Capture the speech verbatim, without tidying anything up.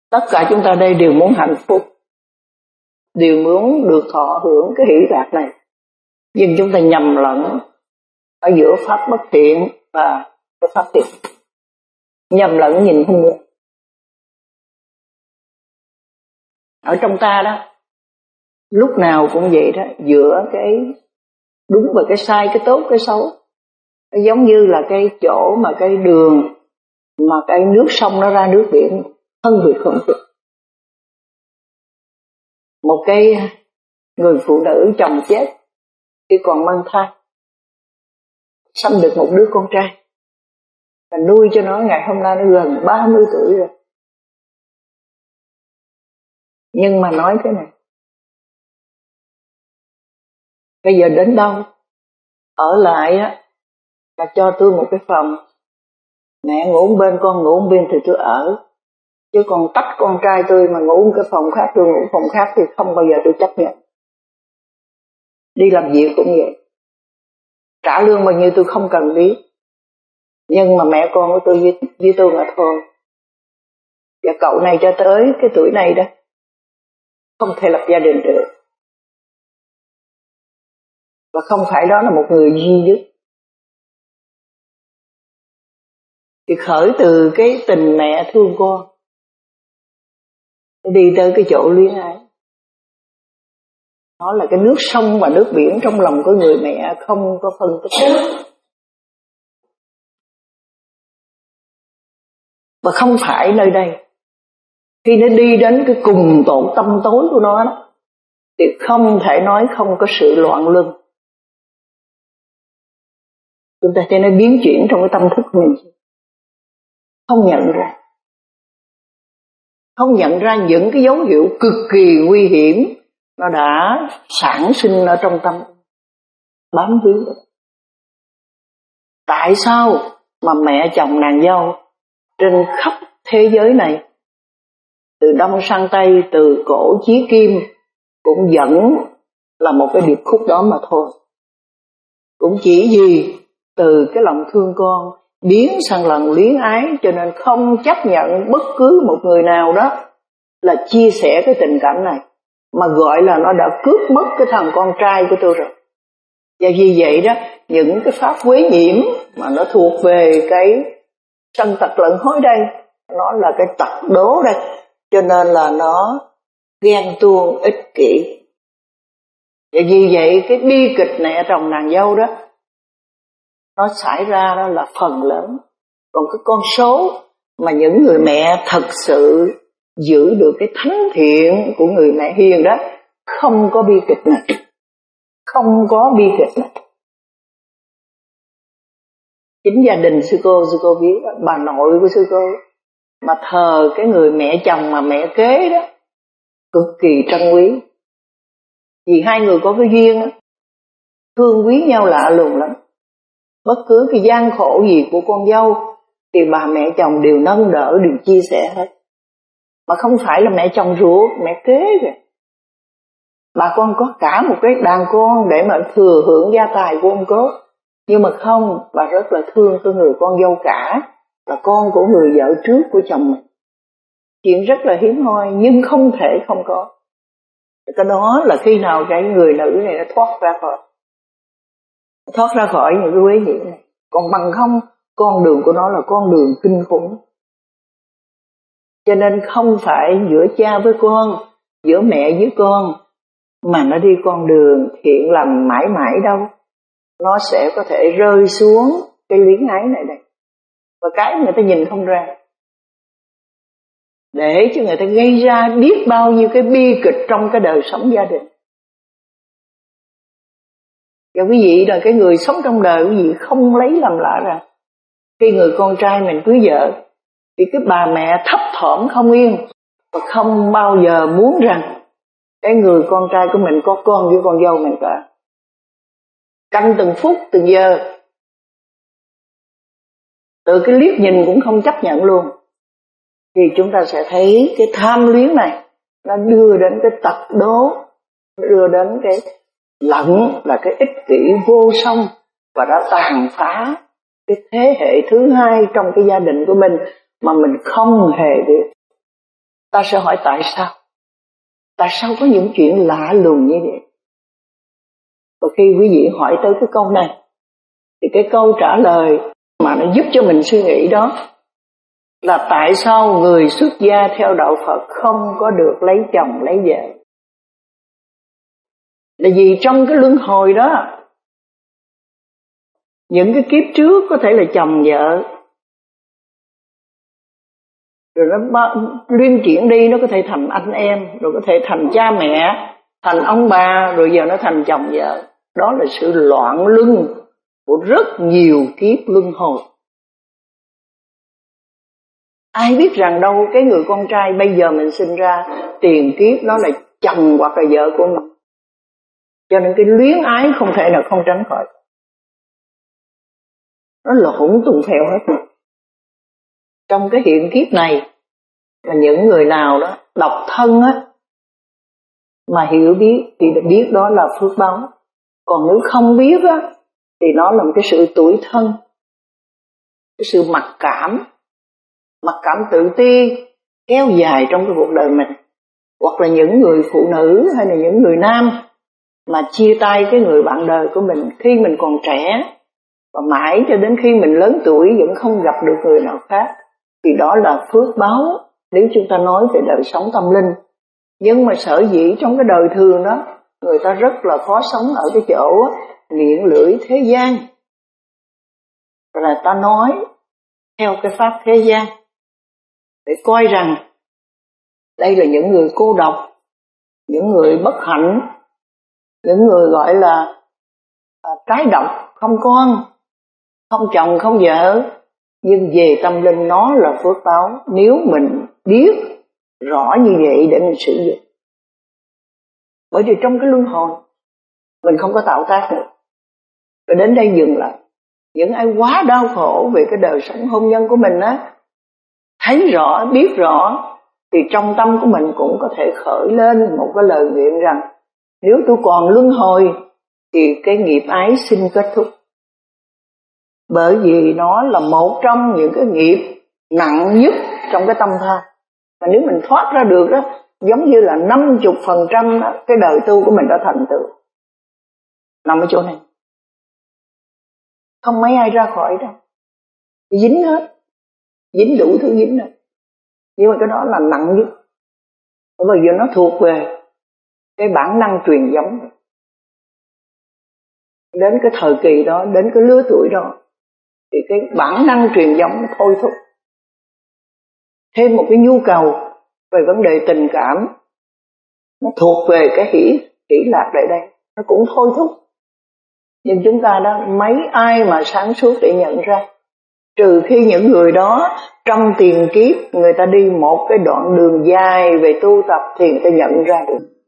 Tất cả chúng ta đây đều muốn hạnh phúc, đều muốn được thọ hưởng cái hỷ lạc này. Nhưng chúng ta nhầm lẫn ở giữa pháp bất thiện và cái pháp thiện. Nhầm lẫn nhìn không được. Ở trong ta đó, lúc nào cũng vậy đó, giữa cái đúng và cái sai, cái tốt, cái xấu. Nó giống như là cái chỗ mà cái đường mà cái nước sông nó ra nước biển, phân biệt không được. Một cái người phụ nữ chồng chết khi còn mang thai, sanh được một đứa con trai, và nuôi cho nó ngày hôm nay nó gần ba mươi tuổi rồi. Nhưng mà nói thế này, bây giờ đến đâu ở lại á là cho tôi một cái phòng, mẹ ngủ bên con ngủ bên thì tôi ở, chứ còn tách con trai tôi mà ngủ một cái phòng khác tôi ngủ phòng khác thì không bao giờ tôi chấp nhận. Đi làm việc cũng vậy, trả lương bao nhiêu tôi không cần biết, nhưng mà mẹ con của tôi với, với tôi là thôi. Và cậu này cho tới cái tuổi này đó không thể lập gia đình được, và không phải đó là một người duy nhất. Thì khởi từ cái tình mẹ thương con, đi tới cái chỗ luyến ái. Nó là cái nước sông và nước biển trong lòng của người mẹ không có phân tích. Và không phải nơi đây, khi nó đi đến cái cùng tổn tâm tối của nó đó, thì không thể nói không có sự loạn luân. Chúng ta thấy nó biến chuyển trong cái tâm thức của mình, không nhận ra. Không nhận ra những cái dấu hiệu cực kỳ nguy hiểm nó đã sản sinh ở trong tâm, bám víu. Tại sao mà mẹ chồng nàng dâu trên khắp thế giới này, từ đông sang tây, từ cổ chí kim, cũng vẫn là một cái điệp khúc đó mà thôi. Cũng chỉ vì từ cái lòng thương con biến sang lần luyến ái, cho nên không chấp nhận bất cứ một người nào đó là chia sẻ cái tình cảm này, mà gọi là nó đã cướp mất cái thằng con trai của tôi rồi. Và vì vậy đó, những cái pháp quế nhiễm mà nó thuộc về cái sân tật lẫn hối đây, nó là cái tật đố đây, cho nên là nó ghen tuông ích kỷ. Và vì vậy cái bi kịch này ở trong nàng dâu đó, nó xảy ra đó là phần lớn. Còn cái con số mà những người mẹ thật sự giữ được cái thánh thiện của người mẹ hiền đó, không có bi kịch này. Không có bi kịch này. Chính gia đình sư cô, sư cô biết đó, bà nội của sư cô mà thờ cái người mẹ chồng mà mẹ kế đó, cực kỳ trân quý. Vì hai người có cái duyên đó, thương quý nhau lạ lùng lắm. Bất cứ cái gian khổ gì của con dâu thì bà mẹ chồng đều nâng đỡ, đều chia sẻ hết. Mà không phải là mẹ chồng ruột, mẹ kế kìa. Bà con có cả một cái đàn con để mà thừa hưởng gia tài của ông cố. Nhưng mà không, bà rất là thương cái người con dâu cả, là con của người vợ trước của chồng mình. Chuyện rất là hiếm hoi, nhưng không thể không có. Cái đó là khi nào cái người nữ này nó thoát ra khỏi, thoát ra khỏi những cái quế nhiễm này. Còn bằng không, con đường của nó là con đường kinh khủng. Cho nên không phải giữa cha với con, giữa mẹ với con, mà nó đi con đường thiện lành mãi mãi đâu. Nó sẽ có thể rơi xuống cái luyến ái này đây. Và cái người ta nhìn không ra, để cho người ta gây ra biết bao nhiêu cái bi kịch trong cái đời sống gia đình. Và quý vị là cái người sống trong đời, quý vị không lấy làm lạ rằng khi người con trai mình cưới vợ thì cái bà mẹ thấp thỏm không yên, và không bao giờ muốn rằng cái người con trai của mình có con với con dâu mình cả. Canh từng phút từng giờ, từ cái liếc nhìn cũng không chấp nhận luôn. Thì chúng ta sẽ thấy cái tham luyến này nó đưa đến cái tật đố, nó đưa đến cái lẫn là cái ích kỷ vô song, và đã tàn phá cái thế hệ thứ hai trong cái gia đình của mình mà mình không hề biết. Ta sẽ hỏi tại sao? Tại sao có những chuyện lạ lùng như vậy? Và khi quý vị hỏi tới cái câu này, thì cái câu trả lời mà nó giúp cho mình suy nghĩ đó là tại sao người xuất gia theo đạo Phật không có được lấy chồng lấy vợ. Là vì trong cái luân hồi đó, những cái kiếp trước có thể là chồng vợ, rồi nó liên chuyển đi, nó có thể thành anh em, rồi có thể thành cha mẹ, thành ông bà, rồi giờ nó thành chồng vợ. Đó là sự loạn luân của rất nhiều kiếp luân hồi. Ai biết rằng đâu cái người con trai bây giờ mình sinh ra tiền kiếp nó là chồng hoặc là vợ của mình. Cho nên cái luyến ái không thể nào không tránh khỏi. Nó lộn tùng phèo hết. Trong cái hiện kiếp này là những người nào đó độc thân á, mà hiểu biết thì được biết đó là phước báo. Còn nếu không biết á, thì nó là một cái sự tủi thân, cái sự mặc cảm, mặc cảm tự ti kéo dài trong cái cuộc đời mình. Hoặc là những người phụ nữ hay là những người nam mà chia tay cái người bạn đời của mình khi mình còn trẻ, và mãi cho đến khi mình lớn tuổi vẫn không gặp được người nào khác, thì đó là phước báo nếu chúng ta nói về đời sống tâm linh. Nhưng mà sở dĩ trong cái đời thường đó, người ta rất là khó sống ở cái chỗ miệng lưỡi thế gian, là ta nói theo cái pháp thế gian để coi rằng đây là những người cô độc, những người bất hạnh, những người gọi là à, trái độc, không con, không chồng, không vợ. Nhưng về tâm linh nó là phước báo nếu mình biết rõ như vậy để mình sử dụng. Bởi vì trong cái luân hồi mình không có tạo tác được. Rồi đến đây dừng lại. Những ai quá đau khổ về cái đời sống hôn nhân của mình á, thấy rõ, biết rõ, thì trong tâm của mình cũng có thể khởi lên một cái lời nguyện rằng nếu tôi còn luân hồi thì cái nghiệp ái xin kết thúc. Bởi vì nó là một trong những cái nghiệp nặng nhất trong cái tâm tha. Mà nếu mình thoát ra được đó, giống như là năm mươi phần trăm cái đời tu của mình đã thành tựu. Nằm ở chỗ này. Không mấy ai ra khỏi đâu. Dính hết. Dính đủ thứ dính hết. Nhưng mà cái đó là nặng nhất. Bởi vì nó thuộc về cái bản năng truyền giống. Đến cái thời kỳ đó, đến cái lứa tuổi đó, thì cái bản năng truyền giống nó thôi thúc. Thêm một cái nhu cầu về vấn đề tình cảm, nó thuộc về cái hỷ, hỷ lạc tại đây, nó cũng thôi thúc. Nhưng chúng ta đó, mấy ai mà sáng suốt để nhận ra. Trừ khi những người đó trong tiền kiếp người ta đi một cái đoạn đường dài về tu tập thì người ta nhận ra được.